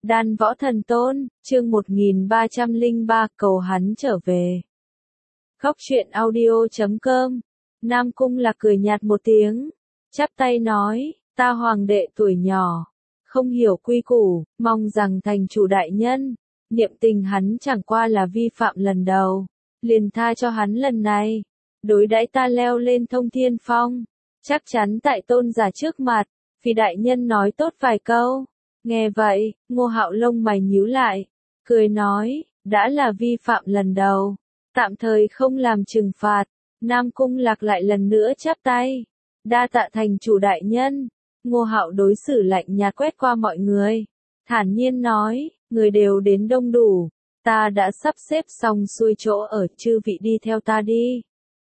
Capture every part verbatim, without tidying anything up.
Đan Võ Thần Tôn, chương một nghìn ba trăm lẻ ba, cầu hắn trở về. Góc truyện audio chấm com. Nam Cung Lạc cười nhạt một tiếng, chắp tay nói, ta hoàng đệ tuổi nhỏ, không hiểu quy củ, mong rằng thành chủ đại nhân, niệm tình hắn chẳng qua là vi phạm lần đầu, liền tha cho hắn lần này, đối đãi ta leo lên thông thiên phong, chắc chắn tại tôn giả trước mặt, vì đại nhân nói tốt vài câu. Nghe vậy, Ngô Hạo lông mày nhíu lại, cười nói, đã là vi phạm lần đầu, tạm thời không làm trừng phạt. Nam Cung Lạc lại lần nữa chắp tay, đa tạ thành chủ đại nhân. Ngô Hạo đối xử lạnh nhạt quét qua mọi người, thản nhiên nói, người đều đến đông đủ, ta đã sắp xếp xong xuôi chỗ ở, chư vị đi theo ta đi.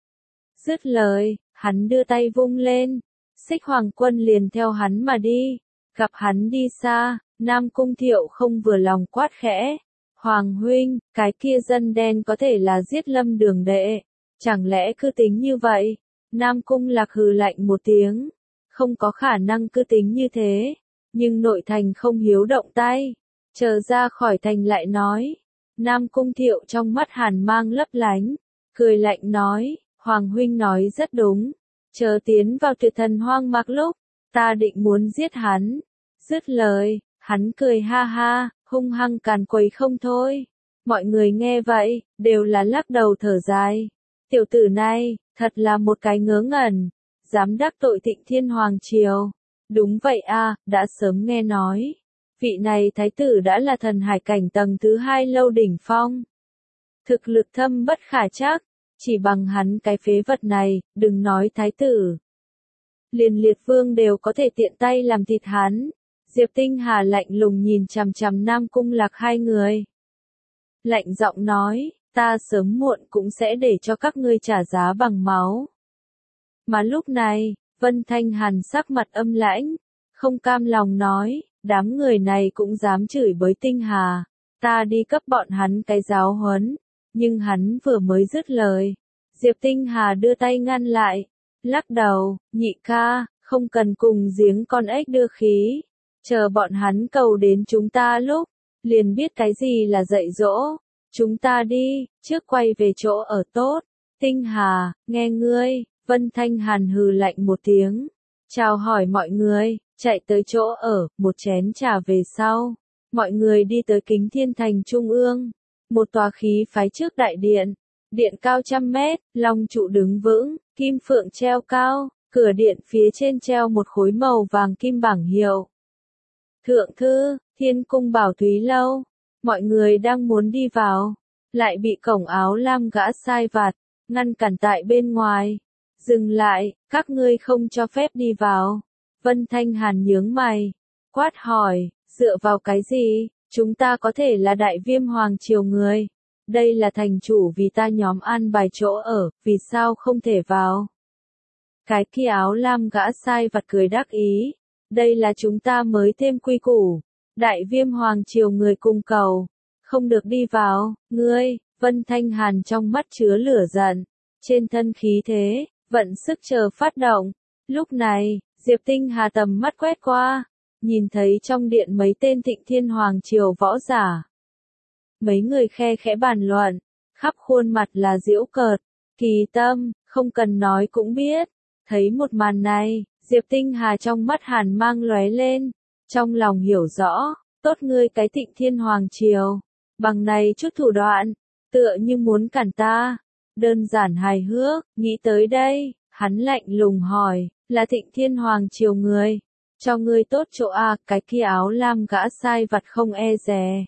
Dứt lời, hắn đưa tay vung lên, Xích Hoàng Quân liền theo hắn mà đi. Gặp hắn đi xa, Nam Cung Thiệu không vừa lòng quát khẽ, Hoàng huynh, cái kia dân đen có thể là giết Lâm Đường đệ, chẳng lẽ cứ tính như vậy? Nam Cung Lạc hừ lạnh một tiếng, không có khả năng cứ tính như thế, nhưng nội thành không hiếu động tay, chờ ra khỏi thành lại nói. Nam Cung Thiệu trong mắt hàn mang lấp lánh, cười lạnh nói, Hoàng huynh nói rất đúng, chờ tiến vào Tuyệt Thần Hoang Mạc lúc, ta định muốn giết hắn. Dứt lời, hắn cười ha ha, hung hăng càn quấy không thôi. Mọi người nghe vậy, đều là lắc đầu thở dài. Tiểu tử này, thật là một cái ngớ ngẩn, dám đắc tội Tịnh Thiên Hoàng Triều. Đúng vậy a, đã sớm nghe nói. Vị này thái tử đã là thần hải cảnh tầng thứ hai lâu đỉnh phong. Thực lực thâm bất khả trắc, chỉ bằng hắn cái phế vật này, đừng nói thái tử. Liền liệt vương đều có thể tiện tay làm thịt hắn. Diệp Tinh Hà lạnh lùng nhìn chằm chằm Nam Cung Lạc hai người. Lạnh giọng nói, ta sớm muộn cũng sẽ để cho các ngươi trả giá bằng máu. Mà lúc này, Vân Thanh Hàn sắc mặt âm lãnh, không cam lòng nói, đám người này cũng dám chửi bới Tinh Hà, ta đi cấp bọn hắn cái giáo huấn. Nhưng hắn vừa mới dứt lời, Diệp Tinh Hà đưa tay ngăn lại, lắc đầu, nhị ca, không cần cùng giếng con ếch đưa khí. Chờ bọn hắn cầu đến chúng ta lúc, liền biết cái gì là dạy dỗ. Chúng ta đi, trước quay về chỗ ở tốt. Tinh Hà, nghe ngươi. Vân Thanh Hàn hừ lạnh một tiếng, chào hỏi mọi người, chạy tới chỗ ở, một chén trà về sau. Mọi người đi tới Kính Thiên Thành Trung ương, một tòa khí phái trước đại điện. Điện cao trăm mét, long trụ đứng vững, kim phượng treo cao, cửa điện phía trên treo một khối màu vàng kim bảng hiệu. Thượng thư, Thiên Cung Bảo Thúy Lâu. Mọi người đang muốn đi vào, lại bị cổng áo lam gã sai vặt ngăn cản tại bên ngoài. Dừng lại, các ngươi không cho phép đi vào. Vân Thanh Hàn nhướng mày, quát hỏi, dựa vào cái gì, chúng ta có thể là Đại Viêm Hoàng Triều người. Đây là thành chủ vì ta nhóm an bài chỗ ở, vì sao không thể vào? Cái kia áo lam gã sai vặt cười đắc ý. Đây là chúng ta mới thêm quy củ. Đại Viêm Hoàng Triều người cung cầu, không được đi vào. Ngươi, Vân Thanh Hàn trong mắt chứa lửa giận, trên thân khí thế, vận sức chờ phát động. Lúc này, Diệp Tinh Hà tầm mắt quét qua, nhìn thấy trong điện mấy tên Tịnh Thiên Hoàng Triều võ giả. Mấy người khe khẽ bàn luận, khắp khuôn mặt là giễu cợt, kỳ tâm, không cần nói cũng biết. Thấy một màn này, Diệp Tinh Hà trong mắt hàn mang lóe lên, trong lòng hiểu rõ, tốt ngươi cái Tịnh Thiên Hoàng Triều, bằng này chút thủ đoạn, tựa như muốn cản ta, đơn giản hài hước. Nghĩ tới đây, hắn lạnh lùng hỏi, là Tịnh Thiên Hoàng Triều người, cho ngươi tốt chỗ à? Cái kia áo lam gã sai vặt không e dè,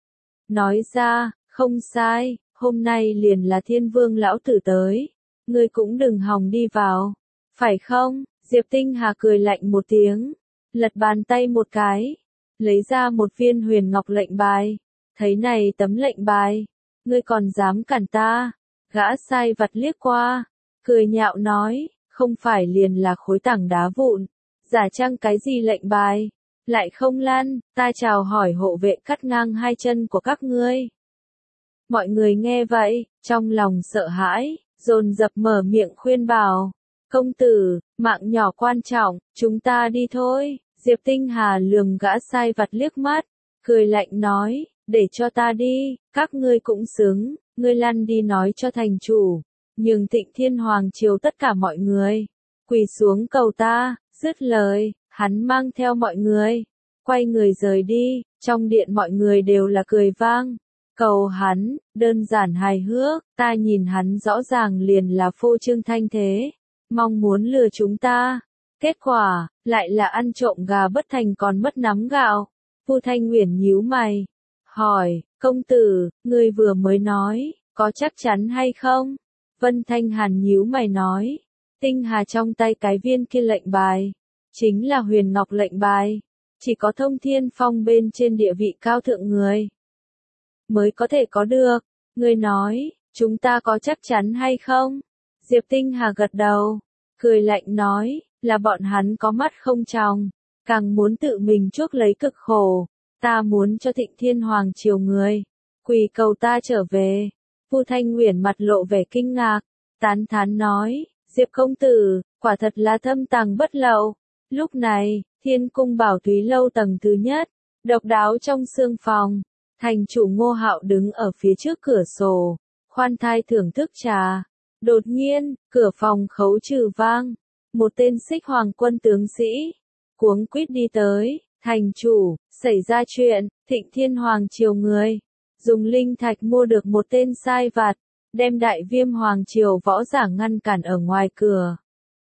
nói ra, không sai, hôm nay liền là Thiên Vương lão tử tới, ngươi cũng đừng hòng đi vào, phải không? Diệp Tinh Hà cười lạnh một tiếng, lật bàn tay một cái, lấy ra một viên huyền ngọc lệnh bài. Thấy này tấm lệnh bài, ngươi còn dám cản ta? Gã sai vặt liếc qua, cười nhạo nói, không phải liền là khối tảng đá vụn, giả chăng cái gì lệnh bài, lại không lăn, ta chào hỏi hộ vệ cắt ngang hai chân của các ngươi. Mọi người nghe vậy, trong lòng sợ hãi, dồn dập mở miệng khuyên bảo. Công tử, mạng nhỏ quan trọng, chúng ta đi thôi. Diệp Tinh Hà lườm gã sai vặt liếc mắt, cười lạnh nói, để cho ta đi, các ngươi cũng xứng, ngươi lăn đi nói cho thành chủ, nhường Thịnh Thiên Hoàng Triều tất cả mọi người, quỳ xuống cầu ta, dứt lời, hắn mang theo mọi người, quay người rời đi, trong điện mọi người đều là cười vang. Cầu hắn, đơn giản hài hước, ta nhìn hắn rõ ràng liền là phô trương thanh thế, mong muốn lừa chúng ta. Kết quả, lại là ăn trộm gà bất thành còn mất nắm gạo. Vu Thanh Uyển nhíu mày, hỏi, công tử, ngươi vừa mới nói, có chắc chắn hay không? Vân Thanh Hàn nhíu mày nói, tinh hà trong tay cái viên kia lệnh bài, chính là huyền ngọc lệnh bài, chỉ có Thông Thiên Phong bên trên địa vị cao thượng người mới có thể có được. Ngươi nói, chúng ta có chắc chắn hay không? Diệp Tinh Hà gật đầu, cười lạnh nói, là bọn hắn có mắt không tròng, càng muốn tự mình chuốc lấy cực khổ. Ta muốn cho Thịnh Thiên Hoàng Triều người, quỳ cầu ta trở về. Vu Thanh Uyển mặt lộ vẻ kinh ngạc, tán thán nói, Diệp công tử, quả thật là thâm tàng bất lậu. Lúc này, Thiên Cung Bảo Thúy Lâu tầng thứ nhất, độc đáo trong sương phòng, thành chủ Ngô Hạo đứng ở phía trước cửa sổ, khoan thai thưởng thức trà. Đột nhiên, cửa phòng khấu trừ vang, một tên Xích Hoàng quân tướng sĩ cuống quýt đi tới, thành chủ, xảy ra chuyện, Thịnh Thiên Hoàng Triều người dùng linh thạch mua được một tên sai vặt, đem Đại Viêm Hoàng Triều võ giả ngăn cản ở ngoài cửa.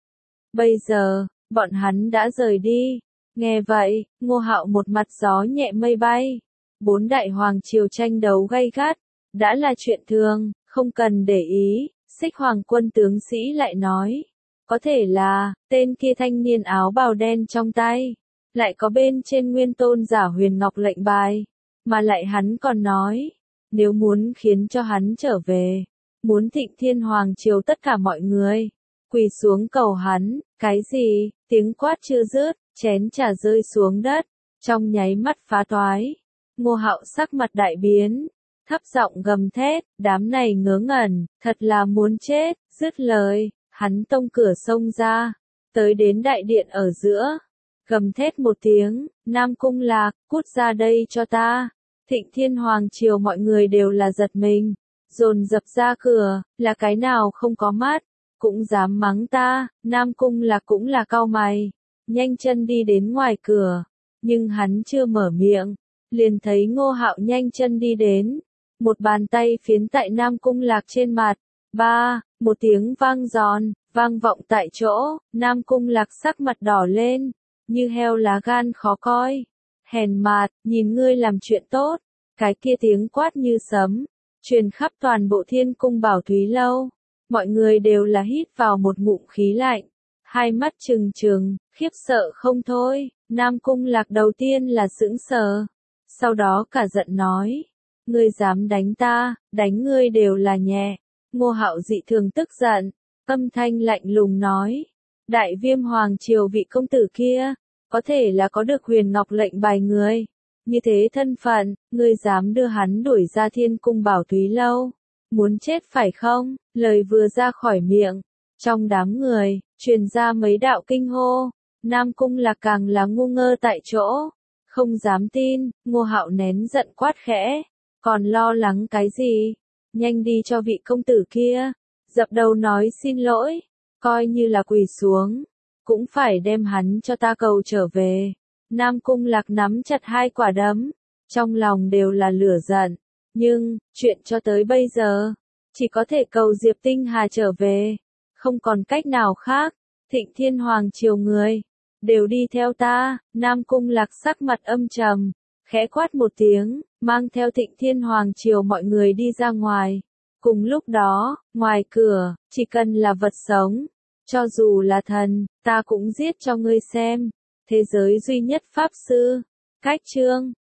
Bây giờ, bọn hắn đã rời đi. Nghe vậy, Ngô Hạo một mặt gió nhẹ mây bay. Bốn đại hoàng triều tranh đấu gay gắt, đã là chuyện thường, không cần để ý. Xích Hoàng quân tướng sĩ lại nói, có thể là, tên kia thanh niên áo bào đen trong tay, lại có bên trên nguyên tôn giả huyền ngọc lệnh bài, mà lại hắn còn nói, nếu muốn khiến cho hắn trở về, muốn Thịnh Thiên Hoàng Triều tất cả mọi người quỳ xuống cầu hắn. Cái gì? Tiếng quát chưa dứt, chén trà rơi xuống đất, trong nháy mắt phá toái. Ngô Hạo sắc mặt đại biến, thấp giọng gầm thét, đám này ngớ ngẩn, thật là muốn chết. Dứt lời, hắn tông cửa xông ra, tới đến đại điện ở giữa, gầm thét một tiếng, Nam Cung Lạc, cút ra đây cho ta. Thịnh Thiên Hoàng Triều mọi người đều là giật mình, dồn dập ra cửa, là cái nào không có mắt, cũng dám mắng ta. Nam Cung Lạc cũng là cau mày, nhanh chân đi đến ngoài cửa, nhưng hắn chưa mở miệng, liền thấy Ngô Hạo nhanh chân đi đến, một bàn tay phiến tại Nam Cung Lạc trên mặt. Ba, một tiếng vang giòn, vang vọng tại chỗ, Nam Cung Lạc sắc mặt đỏ lên, như heo lá gan khó coi. Hèn mạt, nhìn ngươi làm chuyện tốt. Cái kia tiếng quát như sấm, truyền khắp toàn bộ Thiên Cung Bảo Thúy Lâu. Mọi người đều là hít vào một ngụm khí lạnh, hai mắt trừng trừng, khiếp sợ không thôi. Nam Cung Lạc đầu tiên là sững sờ, sau đó cả giận nói, ngươi dám đánh ta, đánh ngươi đều là nhẹ. Ngô Hạo dị thường tức giận, âm thanh lạnh lùng nói, Đại Viêm Hoàng Triều vị công tử kia, có thể là có được huyền ngọc lệnh bài người, như thế thân phận, ngươi dám đưa hắn đuổi ra Thiên Cung Bảo Thúy Lâu, muốn chết phải không? Lời vừa ra khỏi miệng, trong đám người, truyền ra mấy đạo kinh hô. Nam Cung Lạc càng là ngu ngơ tại chỗ, không dám tin. Ngô Hạo nén giận quát khẽ, còn lo lắng cái gì? Nhanh đi cho vị công tử kia dập đầu nói xin lỗi, coi như là quỳ xuống, cũng phải đem hắn cho ta cầu trở về. Nam Cung Lạc nắm chặt hai quả đấm, trong lòng đều là lửa giận, nhưng, chuyện cho tới bây giờ, chỉ có thể cầu Diệp Tinh Hà trở về, không còn cách nào khác. Thịnh Thiên Hoàng Triều người, đều đi theo ta. Nam Cung Lạc sắc mặt âm trầm, khẽ quát một tiếng, mang theo Thịnh Thiên Hoàng Triều mọi người đi ra ngoài. Cùng lúc đó, ngoài cửa, chỉ cần là vật sống, cho dù là thần, ta cũng giết cho ngươi xem. Thế giới duy nhất pháp sư. Cách chương